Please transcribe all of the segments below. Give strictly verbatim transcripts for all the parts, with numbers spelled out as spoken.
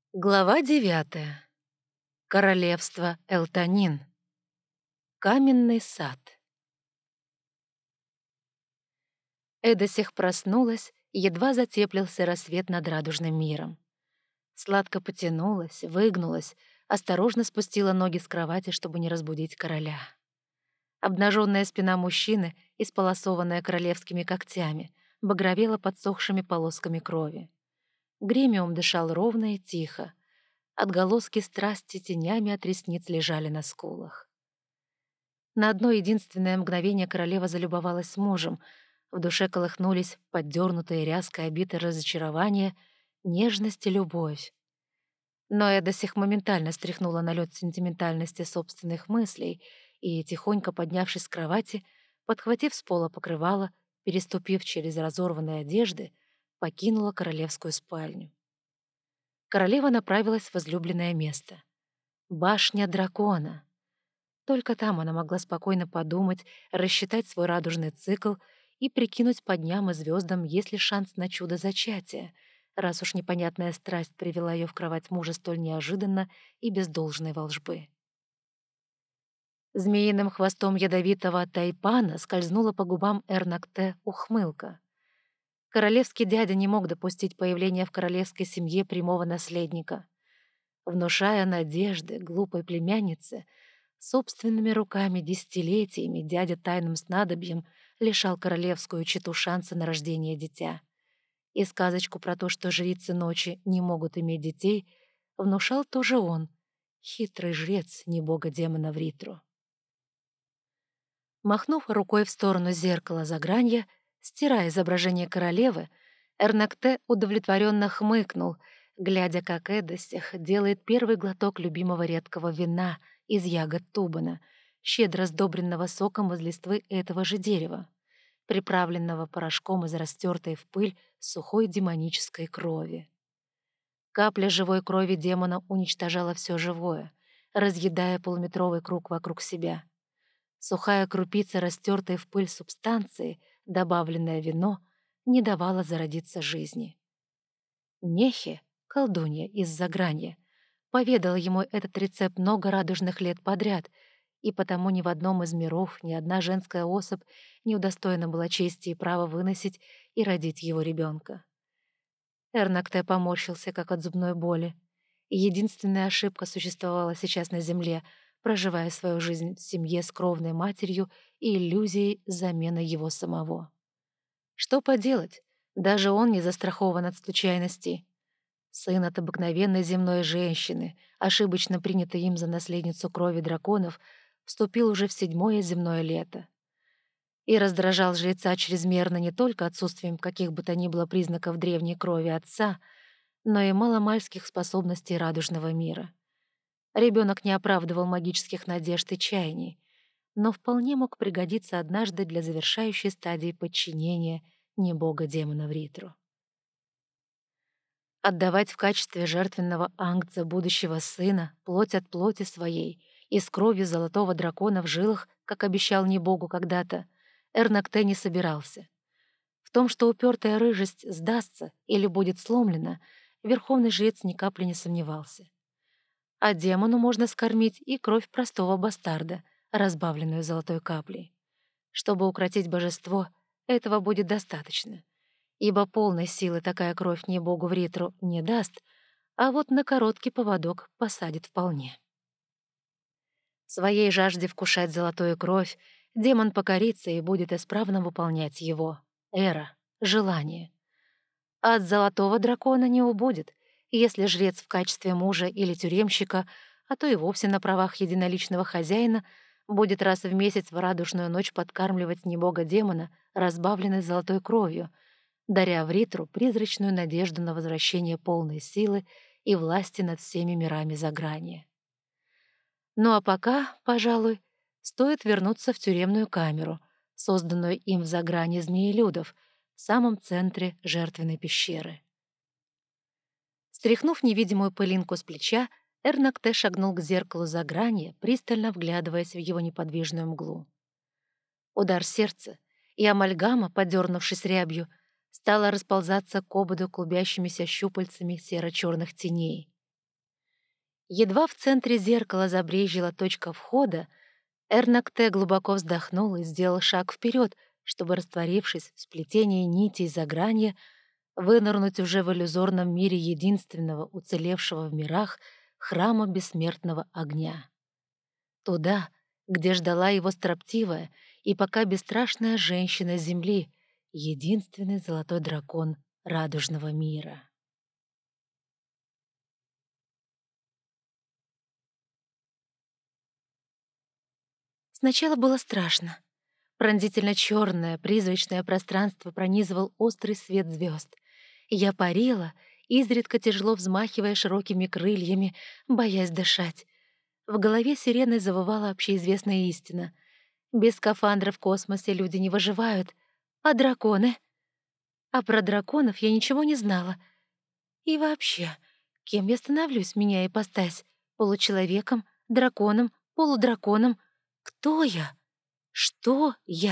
Глава девятая. Королевство Элтанин. Каменный сад. Эдосих проснулась, едва затеплился рассвет над радужным миром. Сладко потянулась, выгнулась, осторожно спустила ноги с кровати, чтобы не разбудить короля. Обнаженная спина мужчины, исполосованная королевскими когтями, багровела подсохшими полосками крови. Гремиум дышал ровно и тихо. Отголоски страсти тенями от ресниц лежали на скулах. На одно единственное мгновение королева залюбовалась мужем. В душе колыхнулись поддернутые ряской обиты разочарования, нежность и любовь. Но я до сих моментально стряхнула налет сентиментальности собственных мыслей и, тихонько поднявшись с кровати, подхватив с пола покрывало, переступив через разорванные одежды, покинула королевскую спальню. Королева направилась в возлюбленное место. Башня дракона. Только там она могла спокойно подумать, рассчитать свой радужный цикл и прикинуть по дням и звездам, есть ли шанс на чудо зачатия, раз уж непонятная страсть привела ее в кровать мужа столь неожиданно и без должной волжбы. Змеиным хвостом ядовитого тайпана скользнула по губам Эрнакте ухмылка. Королевский дядя не мог допустить появления в королевской семье прямого наследника. Внушая надежды глупой племяннице, собственными руками десятилетиями дядя тайным снадобьем лишал королевскую чету шанса на рождение дитя. И сказочку про то, что жрицы ночи не могут иметь детей, внушал тоже он, хитрый жрец небога-демона Вритру. Махнув рукой в сторону зеркала загранья, стирая изображение королевы, Эрнакте удовлетворенно хмыкнул, глядя, как Эдосих делает первый глоток любимого редкого вина из ягод тубана, щедро сдобренного соком из листвы этого же дерева, приправленного порошком из растертой в пыль сухой демонической крови. Капля живой крови демона уничтожала все живое, разъедая полуметровый круг вокруг себя. Сухая крупица растертой в пыль субстанции, добавленное вино, не давала зародиться жизни. Нехи, колдунья из Загранья, поведала ему этот рецепт много радужных лет подряд, и потому ни в одном из миров ни одна женская особь не удостоена была чести и права выносить и родить его ребенка. Эрнакте поморщился, как от зубной боли. Единственная ошибка существовала сейчас на Земле, проживая свою жизнь в семье с кровной матерью и иллюзией замены его самого. Что поделать? Даже он не застрахован от случайностей. Сын от обыкновенной земной женщины, ошибочно принятой им за наследницу крови драконов, вступил уже в седьмое земное лето. И раздражал жреца чрезмерно не только отсутствием каких бы то ни было признаков древней крови отца, но и маломальских способностей радужного мира. Ребенок не оправдывал магических надежд и чаяний, но вполне мог пригодиться однажды для завершающей стадии подчинения небога-демона Вритру. Отдавать в качестве жертвенного ангца будущего сына плоть от плоти своей и с кровью золотого дракона в жилах, как обещал небогу когда-то, Эрнакте не собирался. В том, что упертая рыжесть сдастся или будет сломлена, верховный жрец ни капли не сомневался. А демону можно скормить и кровь простого бастарда, разбавленную золотой каплей. Чтобы укротить божество, этого будет достаточно, ибо полной силы такая кровь ни богу Вритру не даст, а вот на короткий поводок посадит вполне. В своей жажде вкушать золотую кровь демон покорится и будет исправно выполнять его эра, желание. А от золотого дракона не убудет, если жрец в качестве мужа или тюремщика, а то и вовсе на правах единоличного хозяина, будет раз в месяц в радужную ночь подкармливать небога-демона, разбавленной золотой кровью, даря Вритру призрачную надежду на возвращение полной силы и власти над всеми мирами Загранья. Ну а пока, пожалуй, стоит вернуться в тюремную камеру, созданную им в Загранье змеелюдов, в самом центре жертвенной пещеры. Стряхнув невидимую пылинку с плеча, Эрнакте шагнул к зеркалу Загранья, пристально вглядываясь в его неподвижную мглу. Удар сердца, и амальгама, подернувшись рябью, стала расползаться к ободу клубящимися щупальцами серо-черных теней. Едва в центре зеркала забрезжила точка входа, Эрнакте глубоко вздохнул и сделал шаг вперед, чтобы, растворившись в сплетении нитей загранья, вынырнуть уже в иллюзорном мире единственного уцелевшего в мирах храма бессмертного огня. Туда, где ждала его строптивая и пока бесстрашная женщина Земли, единственный золотой дракон радужного мира. Сначала было страшно. Пронзительно черное, призрачное пространство пронизывал острый свет звезд. Я парила, изредка тяжело взмахивая широкими крыльями, боясь дышать. В голове сиреной завывала общеизвестная истина. Без скафандра в космосе люди не выживают. А драконы? А про драконов я ничего не знала. И вообще, кем я становлюсь, меняя ипостась? Получеловеком, драконом, полудраконом? Кто я? Что я?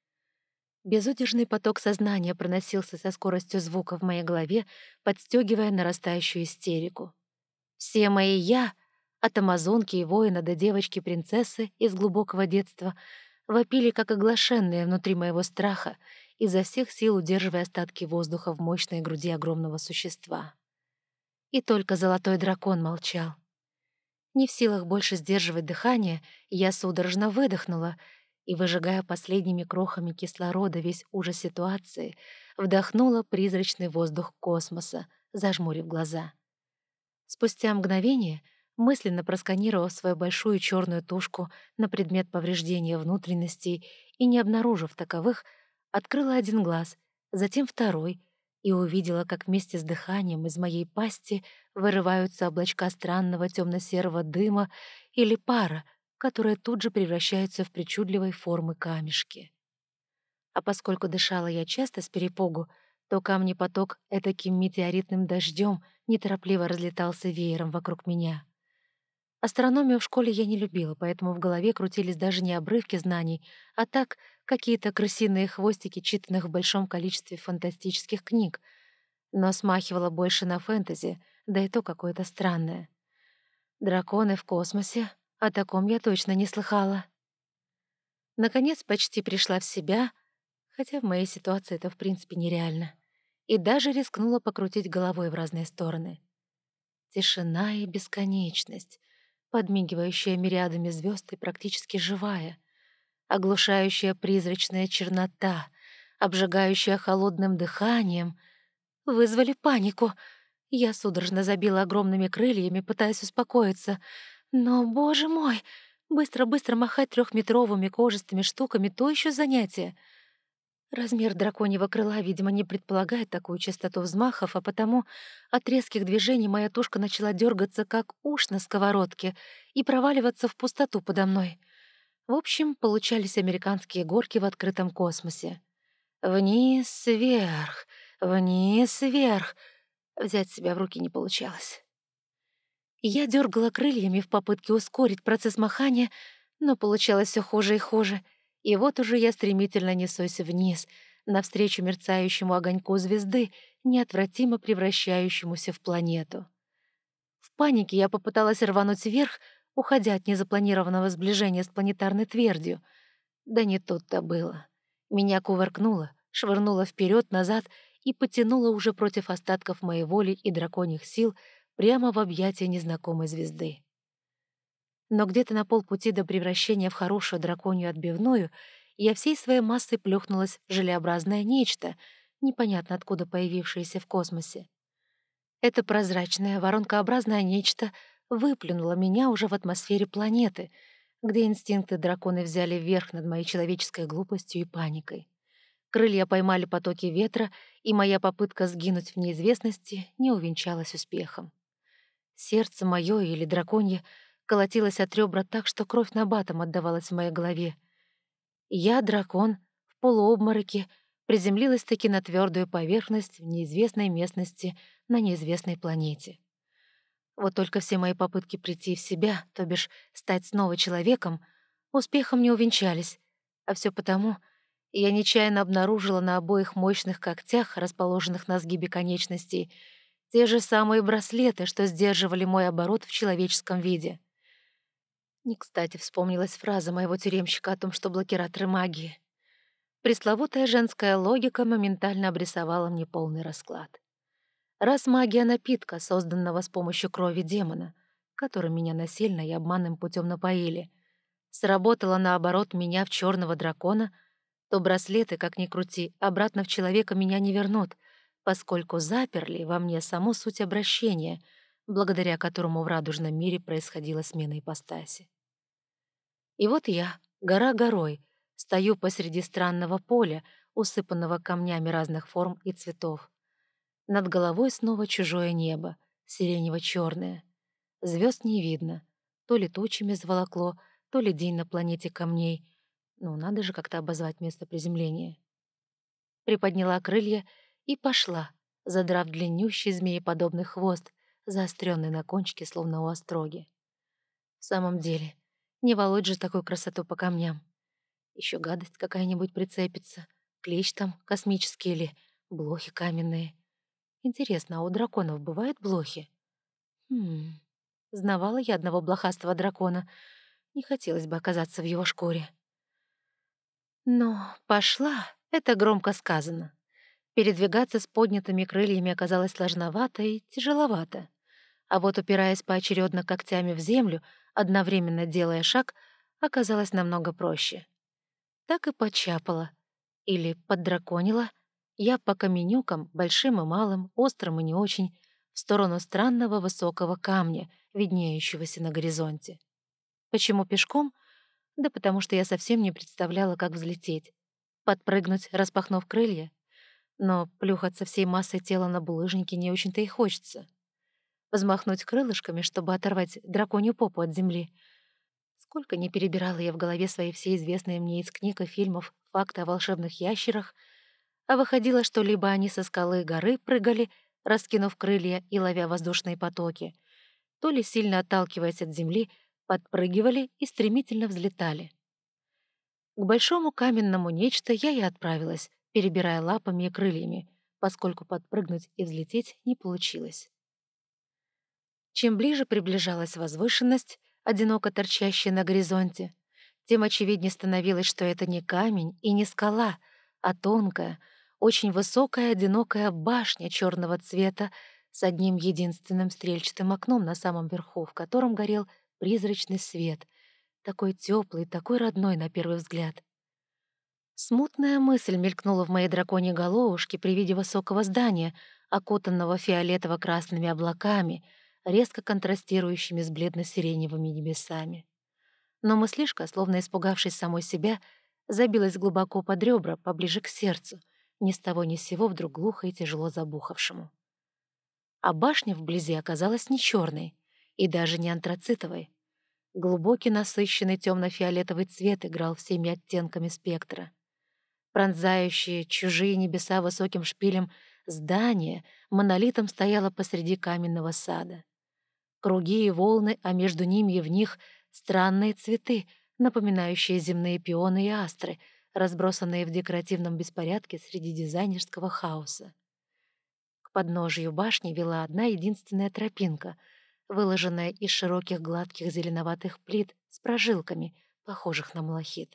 Безудержный поток сознания проносился со скоростью звука в моей голове, подстегивая нарастающую истерику. Все мои «я», от амазонки и воина до девочки-принцессы из глубокого детства, вопили, как оглашенные внутри моего страха, изо всех сил удерживая остатки воздуха в мощной груди огромного существа. И только золотой дракон молчал. Не в силах больше сдерживать дыхание, я судорожно выдохнула и, выжигая последними крохами кислорода весь ужас ситуации, вдохнула призрачный воздух космоса, зажмурив глаза. Спустя мгновение, мысленно просканировав свою большую черную тушку на предмет повреждения внутренностей и не обнаружив таковых, открыла один глаз, затем второй и увидела, как вместе с дыханием из моей пасти вырываются облачка странного темно-серого дыма или пара, которые тут же превращаются в причудливой формы камешки. А поскольку дышала я часто с перепугу, то камни поток этаким метеоритным дождем неторопливо разлетался веером вокруг меня. Астрономию в школе я не любила, поэтому в голове крутились даже не обрывки знаний, а так какие-то крысиные хвостики, читанных в большом количестве фантастических книг, но смахивало больше на фэнтези, да и то какое-то странное. Драконы в космосе? О таком я точно не слыхала. Наконец почти пришла в себя, хотя в моей ситуации это в принципе нереально, и даже рискнула покрутить головой в разные стороны. Тишина и бесконечность, подмигивающая мириадами звезд и практически живая, оглушающая призрачная чернота, обжигающая холодным дыханием, вызвали панику. Я судорожно забила огромными крыльями, пытаясь успокоиться. Но, боже мой, быстро-быстро махать трехметровыми кожистыми штуками — то еще занятие. Размер драконьего крыла, видимо, не предполагает такую частоту взмахов, а потому от резких движений моя тушка начала дергаться, как уж на сковородке, и проваливаться в пустоту подо мной. В общем, получались американские горки в открытом космосе. Вниз, вверх, вниз, вверх. Взять себя в руки не получалось. Я дергала крыльями в попытке ускорить процесс махания, но получалось все хуже и хуже. И вот уже я стремительно несусь вниз, навстречу мерцающему огоньку звезды, неотвратимо превращающемуся в планету. В панике я попыталась рвануть вверх, уходя от незапланированного сближения с планетарной твердью. Да не тут-то было. Меня кувыркнуло, швырнуло вперед-назад и потянуло уже против остатков моей воли и драконьих сил прямо в объятия незнакомой звезды. Но где-то на полпути до превращения в хорошую драконью отбивную я всей своей массой плюхнулась в желеобразное нечто, непонятно откуда появившееся в космосе. Это прозрачное, воронкообразное нечто выплюнуло меня уже в атмосфере планеты, где инстинкты дракона взяли верх над моей человеческой глупостью и паникой. Крылья поймали потоки ветра, и моя попытка сгинуть в неизвестности не увенчалась успехом. Сердце мое или драконье колотилось от ребра так, что кровь набатом отдавалась в моей голове. Я, дракон, в полуобмороке, приземлилась-таки на твердую поверхность в неизвестной местности на неизвестной планете. Вот только все мои попытки прийти в себя, то бишь стать снова человеком, успехом не увенчались, а все потому, я нечаянно обнаружила на обоих мощных когтях, расположенных на сгибе конечностей, Те же самые браслеты, что сдерживали мой оборот в человеческом виде. Не кстати вспомнилась фраза моего тюремщика о том, что блокираторы магии. Пресловутая женская логика моментально обрисовала мне полный расклад. Раз магия напитка, созданного с помощью крови демона, которым меня насильно и обманным путем напоили, сработала наоборот меня в черного дракона, то браслеты, как ни крути, обратно в человека меня не вернут, поскольку заперли во мне саму суть обращения, благодаря которому в радужном мире происходила смена ипостаси. И вот я, гора горой, стою посреди странного поля, усыпанного камнями разных форм и цветов. Над головой снова чужое небо, сиренево-черное. Звезд не видно. То ли тучами заволокло, то ли день на планете камней. Ну, надо же как-то обозвать место приземления. Приподняла крылья и пошла, задрав длиннющий змееподобный хвост, заостренный на кончике, словно у остроги. В самом деле, не волочь же такую красоту по камням. Еще гадость какая-нибудь прицепится, клещ там космический или блохи каменные. Интересно, а у драконов бывают блохи? Хм, знавала я одного блохастого дракона. Не хотелось бы оказаться в его шкуре. Но «пошла» — это громко сказано. Передвигаться с поднятыми крыльями оказалось сложновато и тяжеловато. А вот упираясь поочередно когтями в землю, одновременно делая шаг, оказалось намного проще. Так и почапала. Или поддраконила. Я по каменюкам, большим и малым, острым и не очень, в сторону странного высокого камня, виднеющегося на горизонте. Почему пешком? Да потому что я совсем не представляла, как взлететь. Подпрыгнуть, распахнув крылья? Но плюхаться всей массой тела на булыжнике не очень-то и хочется. Взмахнуть крылышками, чтобы оторвать драконью попу от земли. Сколько не перебирала я в голове свои все известные мне из книг и фильмов факты о волшебных ящерах, а выходило, что либо они со скалы горы прыгали, раскинув крылья и ловя воздушные потоки, то ли, сильно отталкиваясь от земли, подпрыгивали и стремительно взлетали. К большому каменному нечто я и отправилась, перебирая лапами и крыльями, поскольку подпрыгнуть и взлететь не получилось. Чем ближе приближалась возвышенность, одиноко торчащая на горизонте, тем очевиднее становилось, что это не камень и не скала, а тонкая, очень высокая одинокая башня черного цвета с одним единственным стрельчатым окном на самом верху, в котором горел призрачный свет, такой теплый, такой родной на первый взгляд. Смутная мысль мелькнула в моей драконьей головушке при виде высокого здания, окутанного фиолетово-красными облаками, резко контрастирующими с бледно-сиреневыми небесами. Но мыслишка, словно испугавшись самой себя, забилась глубоко под ребра, поближе к сердцу, ни с того ни с сего вдруг глухо и тяжело забухавшему. А башня вблизи оказалась не черной и даже не антрацитовой. Глубокий насыщенный темно-фиолетовый цвет играл всеми оттенками спектра. Пронзающие чужие небеса высоким шпилем здание монолитом стояло посреди каменного сада. Круги и волны, а между ними и в них странные цветы, напоминающие земные пионы и астры, разбросанные в декоративном беспорядке среди дизайнерского хаоса. К подножию башни вела одна единственная тропинка, выложенная из широких гладких зеленоватых плит с прожилками, похожих на малахит.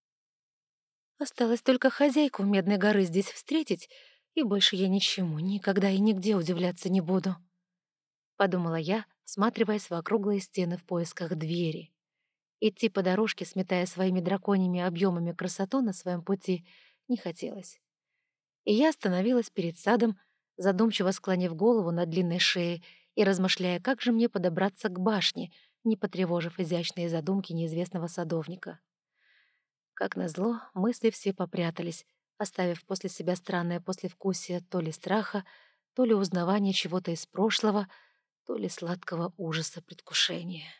Осталось только хозяйку Медной горы здесь встретить, и больше я ничему, никогда и нигде удивляться не буду. Подумала я, всматриваясь в округлые стены в поисках двери. Идти по дорожке, сметая своими драконьими объемами красоту на своем пути, не хотелось. И я остановилась перед садом, задумчиво склонив голову на длинной шее и размышляя, как же мне подобраться к башне, не потревожив изящные задумки неизвестного садовника. Как назло, мысли все попрятались, оставив после себя странное послевкусие то ли страха, то ли узнавания чего-то из прошлого, то ли сладкого ужаса предвкушения.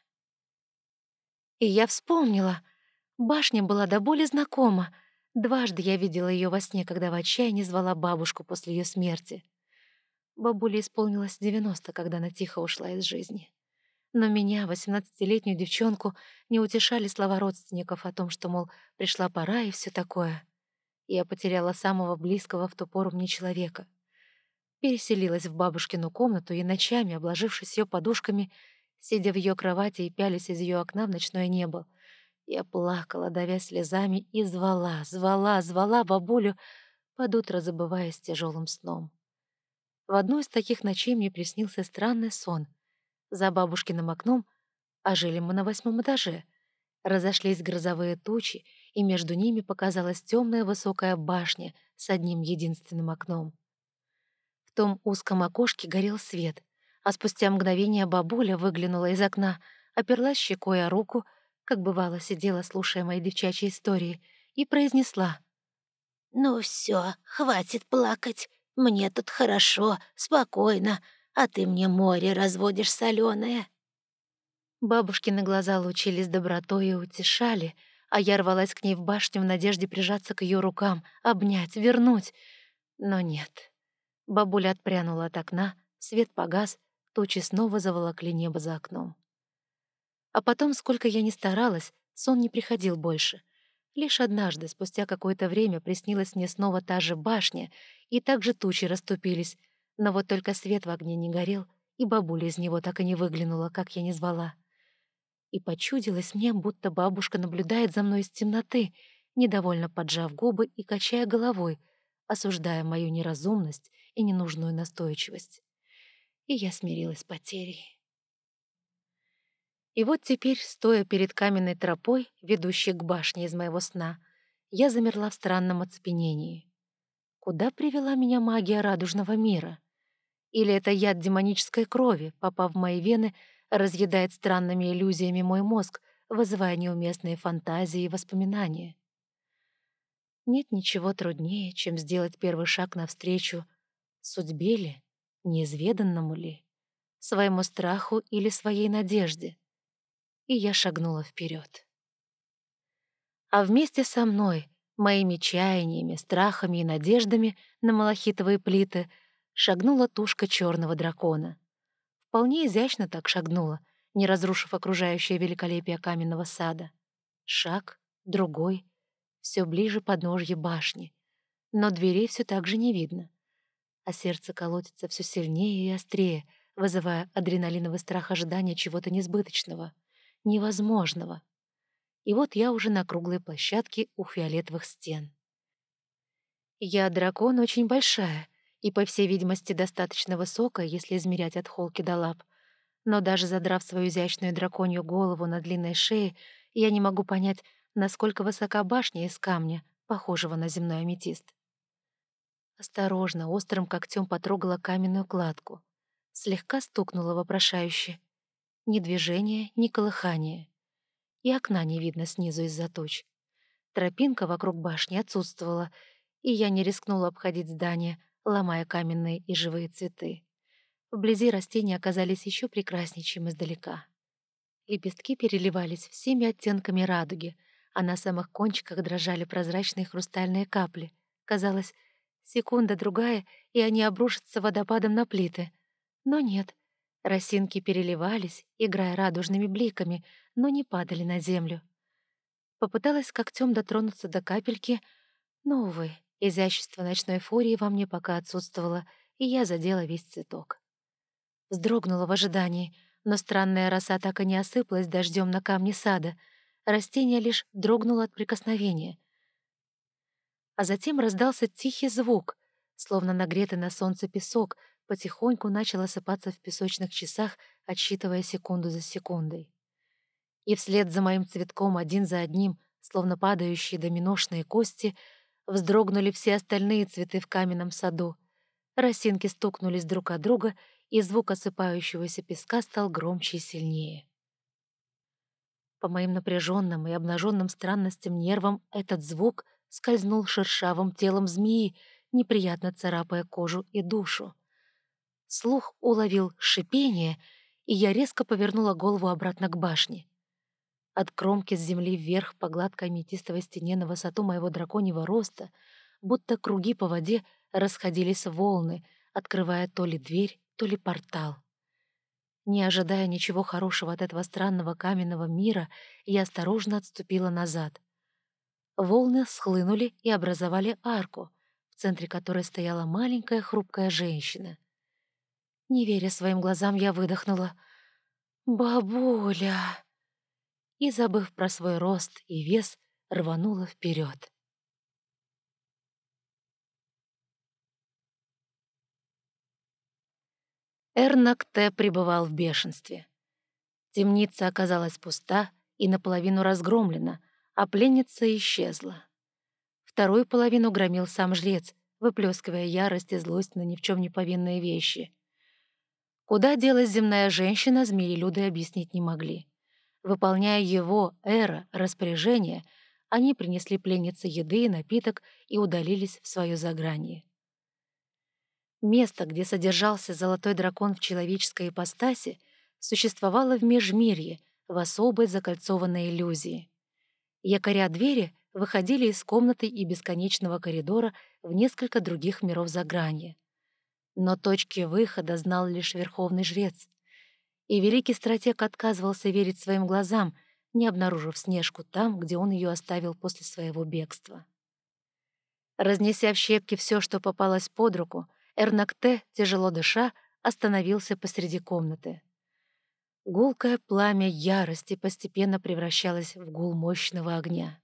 И я вспомнила. Башня была до боли знакома. Дважды я видела ее во сне, когда в отчаянии звала бабушку после ее смерти. Бабуле исполнилось девяносто, когда она тихо ушла из жизни. Но меня, восемнадцатилетнюю девчонку, не утешали слова родственников о том, что, мол, пришла пора и все такое. Я потеряла самого близкого в ту пору мне человека. переселилась в бабушкину комнату и ночами, обложившись ее подушками, сидя в ее кровати и пялясь из ее окна в ночное небо, я плакала, давясь слезами, и звала, звала, звала бабулю, под утро забываясь тяжелым сном. В одну из таких ночей мне приснился странный сон. За бабушкиным окном, а жили мы на восьмом этаже, разошлись грозовые тучи, и между ними показалась темная высокая башня с одним единственным окном. В том узком окошке горел свет, а спустя мгновение бабуля выглянула из окна, оперлась щекой о руку, как бывало сидела, слушая мои девчачьи истории, и произнесла: «Ну все, хватит плакать. Мне тут хорошо, спокойно, а ты мне море разводишь соленое». Бабушкины глаза лучились добротой и утешали, а я рвалась к ней в башню в надежде прижаться к ее рукам, обнять, вернуть. Но нет. Бабуля отпрянула от окна, свет погас, тучи снова заволокли небо за окном. А потом, сколько я ни старалась, сон не приходил больше. Лишь однажды, спустя какое-то время, приснилась мне снова та же башня, и также тучи расступились, но вот только свет в огне не горел, и бабуля из него так и не выглянула, как я не звала. И почудилось мне, будто бабушка наблюдает за мной из темноты, недовольно поджав губы и качая головой, осуждая мою неразумность и ненужную настойчивость. И я смирилась с потерей. И вот теперь, стоя перед каменной тропой, ведущей к башне из моего сна, я замерла в странном оцепенении. Куда привела меня магия радужного мира? Или это яд демонической крови, попав в мои вены, разъедает странными иллюзиями мой мозг, вызывая неуместные фантазии и воспоминания? Нет ничего труднее, чем сделать первый шаг навстречу судьбе ли, неизведанному ли, своему страху или своей надежде. И я шагнула вперед. А вместе со мной, моими чаяниями, страхами и надеждами на малахитовые плиты, шагнула тушка черного дракона. Вполне изящно так шагнула, не разрушив окружающее великолепие каменного сада. Шаг, другой, все ближе подножье башни. Но дверей все так же не видно. А сердце колотится все сильнее и острее, вызывая адреналиновый страх ожидания чего-то несбыточного, невозможного. И вот я уже на круглой площадке у фиолетовых стен. Я дракон очень большая и, по всей видимости, достаточно высокая, если измерять от холки до лап. Но даже задрав свою изящную драконью голову на длинной шее, я не могу понять, насколько высока башня из камня, похожего на земной аметист. Осторожно, острым когтем потрогала каменную кладку. Слегка стукнула вопрошающе. Ни движения, ни колыхания. И окна не видно снизу из-за туч. Тропинка вокруг башни отсутствовала, и я не рискнула обходить здание, ломая каменные и живые цветы. Вблизи растения оказались еще прекраснее, чем издалека. Лепестки переливались всеми оттенками радуги, а на самых кончиках дрожали прозрачные хрустальные капли. Казалось, секунда-другая, и они обрушатся водопадом на плиты. Но нет. Росинки переливались, играя радужными бликами, но не падали на землю. Попыталась когтем дотронуться до капельки, но, увы, изящество ночной фурии во мне пока отсутствовало, и я задела весь цветок. Вздрогнула в ожидании, но странная роса так и не осыпалась дождем на камни сада. Растение лишь дрогнуло от прикосновения. А затем раздался тихий звук, словно нагретый на солнце песок, потихоньку начал осыпаться в песочных часах, отсчитывая секунду за секундой. И вслед за моим цветком один за одним, словно падающие доминошные кости, вздрогнули все остальные цветы в каменном саду. Росинки стукнулись друг от друга, и звук осыпающегося песка стал громче и сильнее. По моим напряженным и обнаженным странностям нервам этот звук скользнул шершавым телом змеи, неприятно царапая кожу и душу. Слух уловил шипение, и я резко повернула голову обратно к башне. От кромки с земли вверх по гладкой аметистовой стене на высоту моего драконьего роста, будто круги по воде, расходились волны, открывая то ли дверь, то ли портал. Не ожидая ничего хорошего от этого странного каменного мира, я осторожно отступила назад. Волны схлынули и образовали арку, в центре которой стояла маленькая хрупкая женщина. Не веря своим глазам, я выдохнула: «Бабуля!» и, забыв про свой рост и вес, рванула вперед. Эрнакте пребывал в бешенстве. Темница оказалась пуста и наполовину разгромлена, а пленница исчезла. Вторую половину громил сам жрец, выплескивая ярость и злость на ни в чем не повинные вещи. Куда делась земная женщина, змеелюды объяснить не могли. Выполняя его, Эра, распоряжение, они принесли пленнице еды и напиток и удалились в свое загранье. Место, где содержался золотой дракон в человеческой ипостаси, существовало в межмирье, в особой закольцованной иллюзии. Якоря двери выходили из комнаты и бесконечного коридора в несколько других миров загранья. Но точки выхода знал лишь верховный жрец. И великий стратег отказывался верить своим глазам, не обнаружив Снежку там, где он ее оставил после своего бегства. Разнеся в щепки все, что попалось под руку, Эрнакте, тяжело дыша, остановился посреди комнаты. Гулкое пламя ярости постепенно превращалось в гул мощного огня.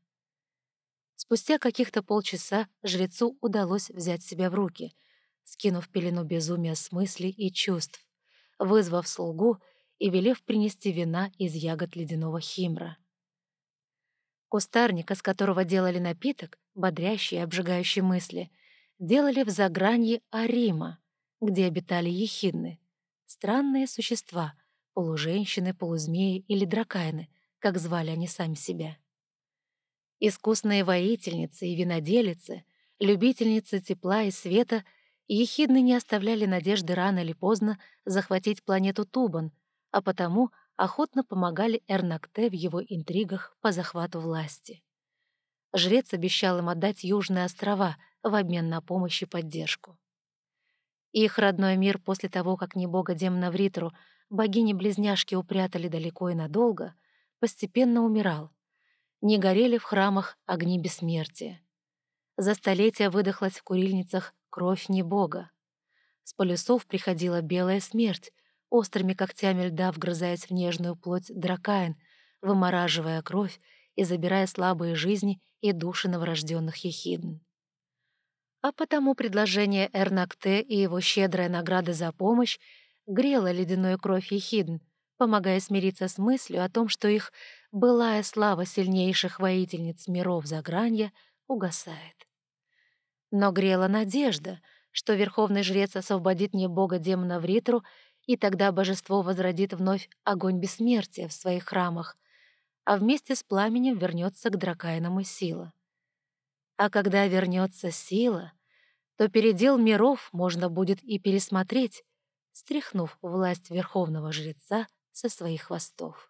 Спустя каких-то полчаса жрецу удалось взять себя в руки, скинув пелену безумия с мыслей и чувств, вызвав слугу и велев принести вина из ягод ледяного химра. Кустарник, из которого делали напиток, бодрящий и обжигающий мысли, делали в загранье Арима, где обитали ехидны, странные существа, полуженщины, полузмеи или дракайны, как звали они сами себя. Искусные воительницы и виноделицы, любительницы тепла и света, ехидны не оставляли надежды рано или поздно захватить планету Тубан, а потому охотно помогали Эрнакте в его интригах по захвату власти. Жрец обещал им отдать Южные острова в обмен на помощь и поддержку. Их родной мир после того, как небога-демона Вритру богини-близняшки упрятали далеко и надолго, постепенно умирал. Не горели в храмах огни бессмертия. За столетия выдохлась в курильницах кровь небога. С полюсов приходила белая смерть, острыми когтями льда вгрызаясь в нежную плоть дракаин, вымораживая кровь и забирая слабые жизни и души новорожденных ехидн. А потому предложение Эрнакте и его щедрая награда за помощь грело ледяную кровь ехидн, помогая смириться с мыслью о том, что их былая слава сильнейших воительниц миров загранья угасает. Но грела надежда, что верховный жрец освободит небога-демона Вритру, и тогда божество возродит вновь огонь бессмертия в своих храмах, а вместе с пламенем вернется к дракайному сила. А когда вернется сила, то передел миров можно будет и пересмотреть, стряхнув власть верховного жреца со своих хвостов.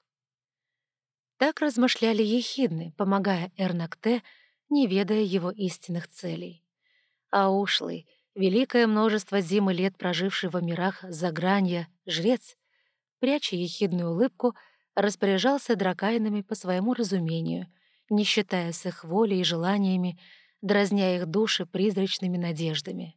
Так размышляли ехидны, помогая Эрнакте, не ведая его истинных целей. А ушлый, великое множество зим и лет проживший во мирах загранья жрец, пряча ехидную улыбку, распоряжался дракайнами по своему разумению, не считая с их волей и желаниями, дразня их души призрачными надеждами.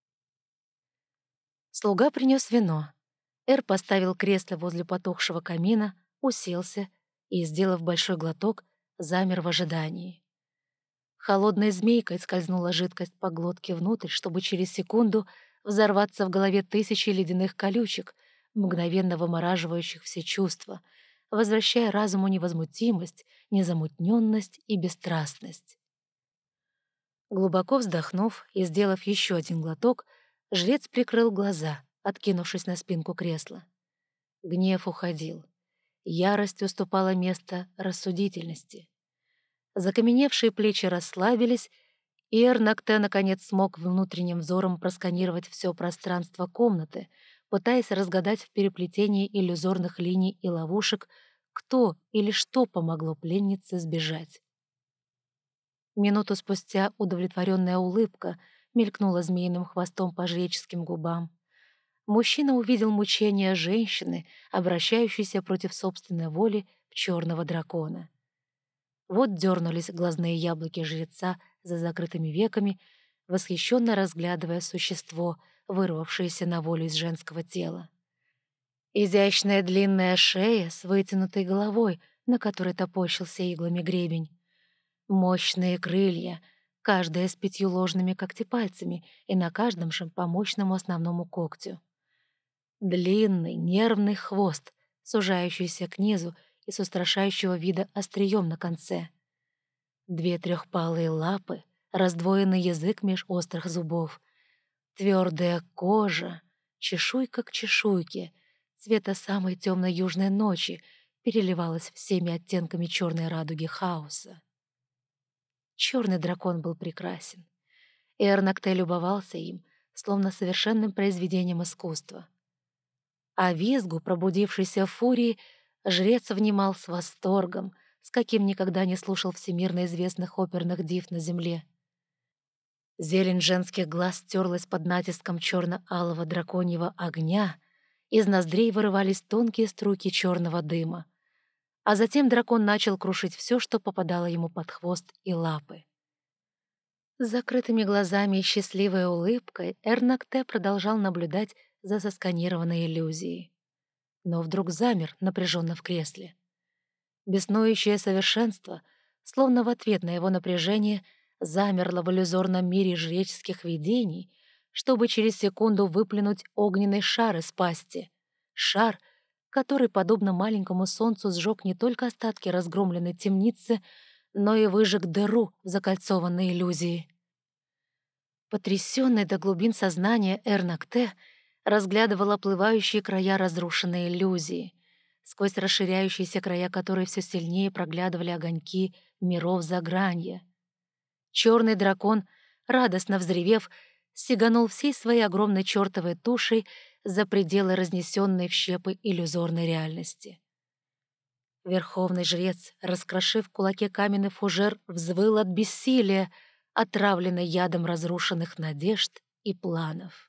Слуга принес вино. Эр поставил кресло возле потухшего камина, уселся и, сделав большой глоток, замер в ожидании. Холодной змейкой скользнула жидкость по глотке внутрь, чтобы через секунду взорваться в голове тысячи ледяных колючек, мгновенно вымораживающих все чувства, возвращая разуму невозмутимость, незамутненность и бесстрастность. Глубоко вздохнув и сделав еще один глоток, жрец прикрыл глаза, откинувшись на спинку кресла. Гнев уходил. Ярость уступала место рассудительности. Закаменевшие плечи расслабились, и Эрнакте наконец смог внутренним взором просканировать все пространство комнаты, пытаясь разгадать в переплетении иллюзорных линий и ловушек, кто или что помогло пленнице сбежать. Минуту спустя удовлетворенная улыбка мелькнула змеиным хвостом по жреческим губам. Мужчина увидел мучения женщины, обращающейся против собственной воли в черного дракона. Вот дернулись глазные яблоки жреца за закрытыми веками, восхищенно разглядывая существо, вырвавшееся на волю из женского тела. Изящная длинная шея с вытянутой головой, на которой топорщился иглами гребень. Мощные крылья, каждая с пятью ложными когтепальцами и на каждом же по мощному основному когтю. Длинный нервный хвост, сужающийся к низу и с устрашающего вида острием на конце. Две трехпалые лапы, раздвоенный язык меж острых зубов, твердая кожа, чешуйка к чешуйке, цвета самой темной южной ночи, переливалась всеми оттенками черной радуги хаоса. Черный дракон был прекрасен, и Эрнакте любовался им, словно совершенным произведением искусства. А визгу, пробудившейся фурии, жрец внимал с восторгом, с каким никогда не слушал всемирно известных оперных див на земле. Зелень женских глаз стерлась под натиском черно-алого драконьего огня, из ноздрей вырывались тонкие струйки черного дыма. А затем дракон начал крушить все, что попадало ему под хвост и лапы. С закрытыми глазами и счастливой улыбкой Эрнакте продолжал наблюдать за сосканированной иллюзией. Но вдруг замер напряженно в кресле. Беснующее совершенство, словно в ответ на его напряжение, замерло в иллюзорном мире жреческих видений, чтобы через секунду выплюнуть огненный шар из пасти. Шар, который, подобно маленькому солнцу, сжег не только остатки разгромленной темницы, но и выжег дыру в закольцованной иллюзии. Потрясённый до глубин сознания Эрнакте разглядывал оплывающие края разрушенной иллюзии, сквозь расширяющиеся края которой все сильнее проглядывали огоньки миров загранья. Черный дракон, радостно взревев, сиганул всей своей огромной чертовой тушей за пределы разнесенной в щепы иллюзорной реальности. Верховный жрец, раскрошив в кулаке каменный фужер, взвыл от бессилия, отравленный ядом разрушенных надежд и планов.